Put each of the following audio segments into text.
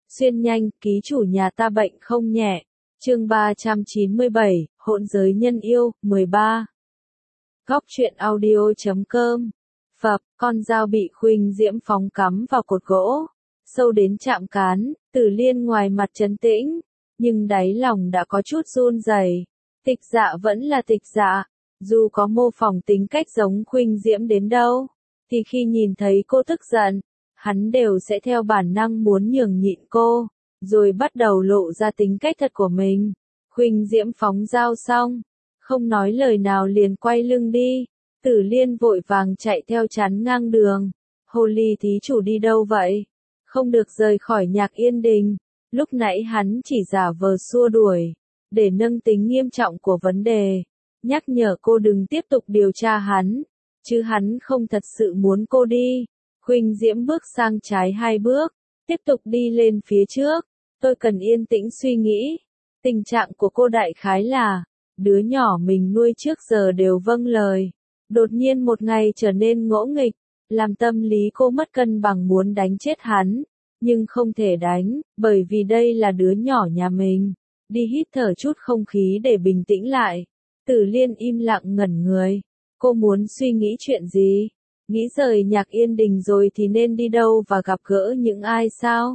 Xuyên nhanh, ký chủ nhà ta bệnh không nhẹ. Chương 397, hỗn giới nhân yêu, 13. Góc truyện audio.com. Phập, con dao bị Khuynh Diễm phóng cắm vào cột gỗ, sâu đến chạm cán. Tử Liên ngoài mặt trấn tĩnh, nhưng đáy lòng đã có chút run rẩy. Tịch Dạ vẫn là Tịch Dạ, dù có mô phỏng tính cách giống Khuynh Diễm đến đâu, thì khi nhìn thấy cô tức giận, hắn đều sẽ theo bản năng muốn nhường nhịn cô, rồi bắt đầu lộ ra tính cách thật của mình. Khuynh Diễm phóng dao xong, không nói lời nào liền quay lưng đi. Tử Liên vội vàng chạy theo chắn ngang đường. Hồ ly thí chủ đi đâu vậy? Không được rời khỏi Nhạc Yên Đình. Lúc nãy hắn chỉ giả vờ xua đuổi, để nâng tính nghiêm trọng của vấn đề, nhắc nhở cô đừng tiếp tục điều tra hắn, chứ hắn không thật sự muốn cô đi. Khuynh Diễm bước sang trái 2 bước, tiếp tục đi lên phía trước. Tôi cần yên tĩnh suy nghĩ. Tình trạng của cô đại khái là, đứa nhỏ mình nuôi trước giờ đều vâng lời, đột nhiên một ngày trở nên ngỗ nghịch, làm tâm lý cô mất cân bằng muốn đánh chết hắn, nhưng không thể đánh, bởi vì đây là đứa nhỏ nhà mình. Đi hít thở chút không khí để bình tĩnh lại. Tử Liên im lặng ngẩn người. Cô muốn suy nghĩ chuyện gì? Nghĩ rời Nhạc Yên Đình rồi thì nên đi đâu và gặp gỡ những ai sao?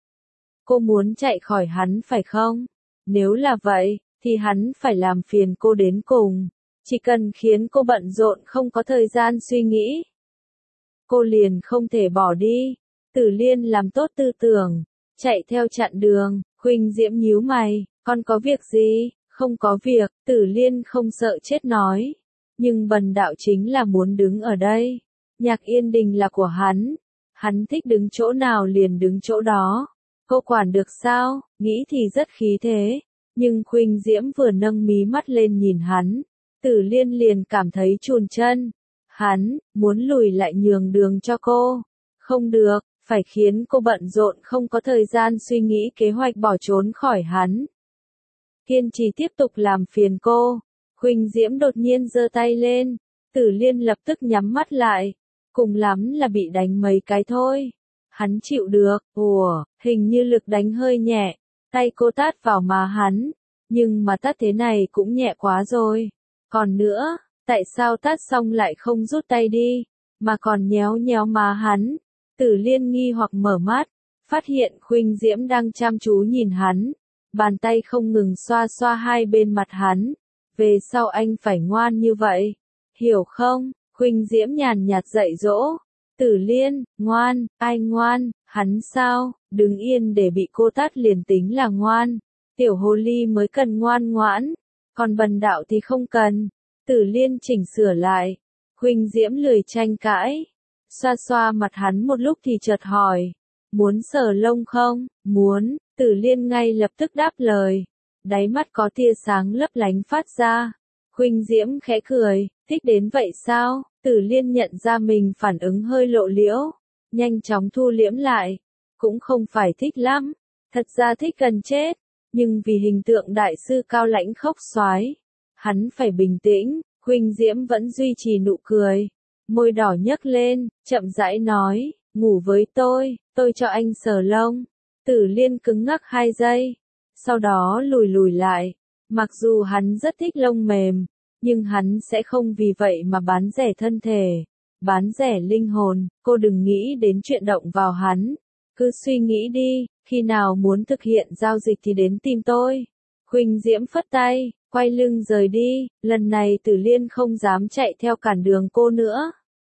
Cô muốn chạy khỏi hắn phải không? Nếu là vậy, thì hắn phải làm phiền cô đến cùng. Chỉ cần khiến cô bận rộn không có thời gian suy nghĩ, cô liền không thể bỏ đi. Tử Liên làm tốt tư tưởng, chạy theo chặn đường. Khuynh Diễm nhíu mày, con có việc gì? Không có việc. Tử Liên không sợ chết nói. Nhưng bần đạo chính là muốn đứng ở đây. Nhạc Yên Đình là của hắn thích đứng chỗ nào liền đứng chỗ đó. Cô quản được sao? Nghĩ thì rất khí thế. Nhưng Khuynh Diễm vừa nâng mí mắt lên nhìn hắn, Tử Liên liền cảm thấy chùn chân. Hắn muốn lùi lại nhường đường cho cô. Không được, phải khiến cô bận rộn không có thời gian suy nghĩ kế hoạch bỏ trốn khỏi hắn. Kiên trì tiếp tục làm phiền cô. Khuynh Diễm đột nhiên giơ tay lên. Tử Liên lập tức nhắm mắt lại. Cùng lắm là bị đánh mấy cái thôi. Hắn chịu được. Hình như lực đánh hơi nhẹ. Tay cô tát vào má hắn. Nhưng mà tát thế này cũng nhẹ quá rồi. Còn nữa, tại sao tát xong lại không rút tay đi, mà còn nhéo nhéo má hắn? Tử Liên nghi hoặc mở mắt, phát hiện Khuynh Diễm đang chăm chú nhìn hắn. Bàn tay không ngừng xoa xoa hai bên mặt hắn. Về sau anh phải ngoan như vậy. Hiểu không? Khuynh Diễm nhàn nhạt dạy dỗ. Tử Liên, ngoan, ai ngoan? Hắn sao? Đứng yên để bị cô tát liền tính là ngoan. Tiểu hồ ly mới cần ngoan ngoãn, còn bần đạo thì không cần. Tử Liên chỉnh sửa lại. Khuynh Diễm lười tranh cãi, xoa xoa mặt hắn một lúc thì chợt hỏi, muốn sờ lông không? Muốn. Tử Liên ngay lập tức đáp lời. Đáy mắt có tia sáng lấp lánh phát ra. Khuynh Diễm khẽ cười, thích đến vậy sao? Tử Liên nhận ra mình phản ứng hơi lộ liễu, nhanh chóng thu liễm lại. Cũng không phải thích lắm, thật ra thích gần chết, nhưng vì hình tượng đại sư cao lãnh khốc soái, hắn phải bình tĩnh. Khuynh Diễm vẫn duy trì nụ cười, môi đỏ nhấc lên, chậm rãi nói, ngủ với tôi cho anh sờ lông. Tử Liên cứng ngắc 2 giây, sau đó lùi lùi lại. Mặc dù hắn rất thích lông mềm, nhưng hắn sẽ không vì vậy mà bán rẻ thân thể, bán rẻ linh hồn. Cô đừng nghĩ đến chuyện động vào hắn, cứ suy nghĩ đi, khi nào muốn thực hiện giao dịch thì đến tìm tôi. Khuynh Diễm phất tay, quay lưng rời đi. Lần này Tử Liên không dám chạy theo cản đường cô nữa.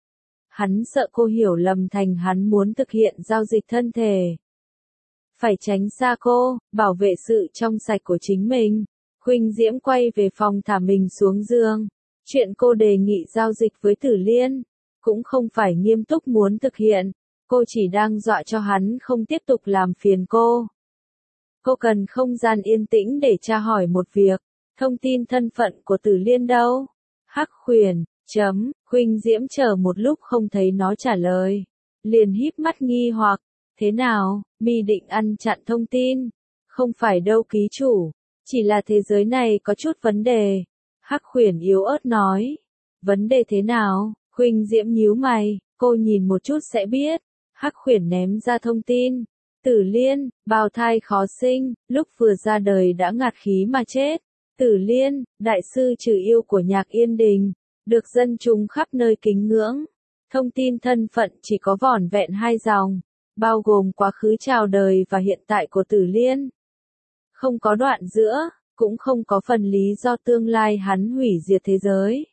Hắn sợ cô hiểu lầm thành hắn muốn thực hiện giao dịch thân thể. Phải tránh xa cô, bảo vệ sự trong sạch của chính mình. Khuynh Diễm quay về phòng thả mình xuống giường. Chuyện cô đề nghị giao dịch với Tử Liên, cũng không phải nghiêm túc muốn thực hiện. Cô chỉ đang dọa cho hắn không tiếp tục làm phiền cô. Cô cần không gian yên tĩnh để tra hỏi một việc. Thông tin thân phận của Tử Liên đâu? Hắc Khuyển, Khuynh Diễm chờ một lúc không thấy nó trả lời, liền híp mắt nghi hoặc. Thế nào, mi định ăn chặn thông tin? Không phải đâu ký chủ, chỉ là thế giới này có chút vấn đề. Hắc Khuyển yếu ớt nói. Vấn đề thế nào? Khuynh Diễm nhíu mày, cô nhìn một chút sẽ biết. Hắc Khuyển ném ra thông tin. Tử Liên, bào thai khó sinh, lúc vừa ra đời đã ngạt khí mà chết. Tử Liên, đại sư trừ yêu của nhạc Yên Đình, được dân chúng khắp nơi kính ngưỡng. Thông tin thân phận chỉ có vỏn vẹn 2 dòng, bao gồm quá khứ chào đời và hiện tại của Tử Liên. Không có đoạn giữa, cũng không có phần lý do tương lai hắn hủy diệt thế giới.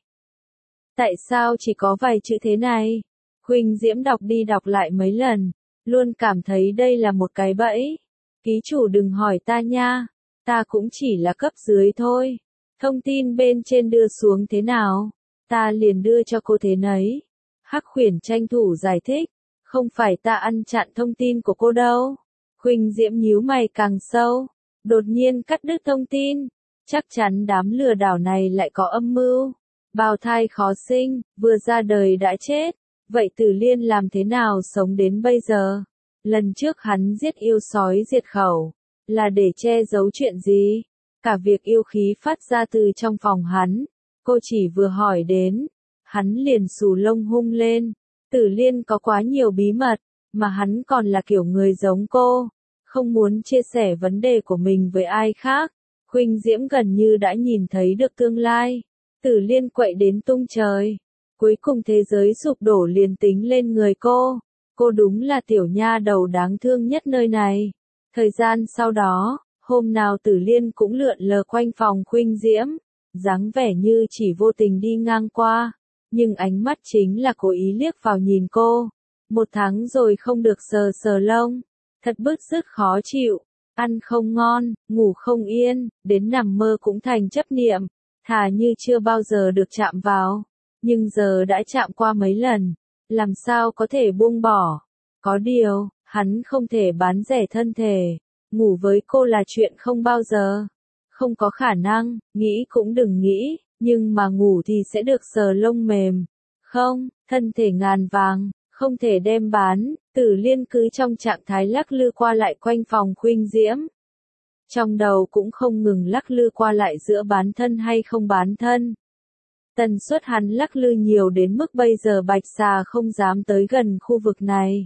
Tại sao chỉ có vài chữ thế này? Huỳnh Diễm đọc đi đọc lại mấy lần, luôn cảm thấy đây là một cái bẫy. Ký chủ đừng hỏi ta nha, ta cũng chỉ là cấp dưới thôi. Thông tin bên trên đưa xuống thế nào, ta liền đưa cho cô thế nấy. Hắc Khuyển tranh thủ giải thích, không phải ta ăn chặn thông tin của cô đâu. Huỳnh Diễm nhíu mày càng sâu, đột nhiên cắt đứt thông tin. Chắc chắn đám lừa đảo này lại có âm mưu. Bào thai khó sinh, vừa ra đời đã chết. Vậy Tử Liên làm thế nào sống đến bây giờ? Lần trước hắn giết yêu sói diệt khẩu, là để che giấu chuyện gì? Cả việc yêu khí phát ra từ trong phòng hắn, cô chỉ vừa hỏi đến, hắn liền xù lông hung lên. Tử Liên có quá nhiều bí mật, mà hắn còn là kiểu người giống cô, không muốn chia sẻ vấn đề của mình với ai khác. Huỳnh Diễm gần như đã nhìn thấy được tương lai. Tử Liên quậy đến tung trời. Cuối cùng thế giới sụp đổ liền tính lên người cô. Cô đúng là tiểu nha đầu đáng thương nhất nơi này. Thời gian sau đó, hôm nào Tử Liên cũng lượn lờ quanh phòng Huỳnh Diễm, dáng vẻ như chỉ vô tình đi ngang qua, nhưng ánh mắt chính là cố ý liếc vào nhìn cô. 1 tháng rồi không được sờ sờ lông, thật bứt rứt khó chịu, ăn không ngon, ngủ không yên, đến nằm mơ cũng thành chấp niệm, thà như chưa bao giờ được chạm vào, nhưng giờ đã chạm qua mấy lần, làm sao có thể buông bỏ. Có điều, hắn không thể bán rẻ thân thể, ngủ với cô là chuyện không bao giờ, không có khả năng, nghĩ cũng đừng nghĩ, nhưng mà ngủ thì sẽ được sờ lông mềm. Không, thân thể ngàn vàng, không thể đem bán. Tử Liên cứ trong trạng thái lắc lư qua lại quanh phòng Huỳnh Diễm. Trong đầu cũng không ngừng lắc lư qua lại giữa bán thân hay không bán thân. Tần suất hắn lắc lư nhiều đến mức bây giờ Bạch Xà không dám tới gần khu vực này.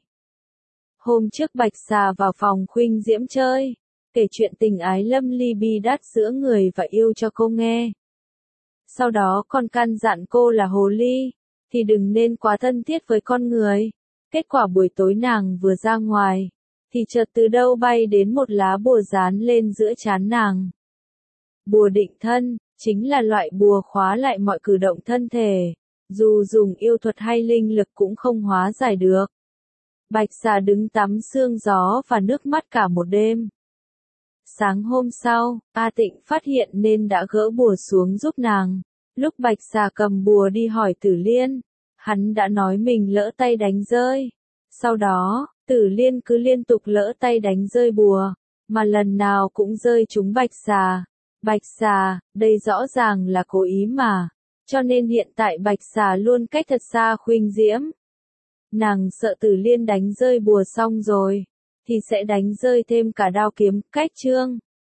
Hôm trước Bạch Xà vào phòng Huỳnh Diễm chơi, kể chuyện tình ái lâm ly bi đát giữa người và yêu cho cô nghe. Sau đó còn căn dặn cô là hồ ly, thì đừng nên quá thân thiết với con người. Kết quả buổi tối nàng vừa ra ngoài, thì chợt từ đâu bay đến một lá bùa dán lên giữa trán nàng. Bùa định thân, chính là loại bùa khóa lại mọi cử động thân thể, dù dùng yêu thuật hay linh lực cũng không hóa giải được. Bạch Xà đứng tắm sương gió và nước mắt cả một đêm. Sáng hôm sau, A Tịnh phát hiện nên đã gỡ bùa xuống giúp nàng. Lúc Bạch Xà cầm bùa đi hỏi Tử Liên, hắn đã nói mình lỡ tay đánh rơi. Sau đó, Tử Liên cứ liên tục lỡ tay đánh rơi bùa, mà lần nào cũng rơi trúng Bạch Xà. Bạch Xà, đây rõ ràng là cố ý mà, cho nên hiện tại Bạch Xà luôn cách thật xa Huỳnh Diễm. Nàng sợ Tử Liên đánh rơi bùa xong rồi, thì sẽ đánh rơi thêm cả đao kiếm, cách chương.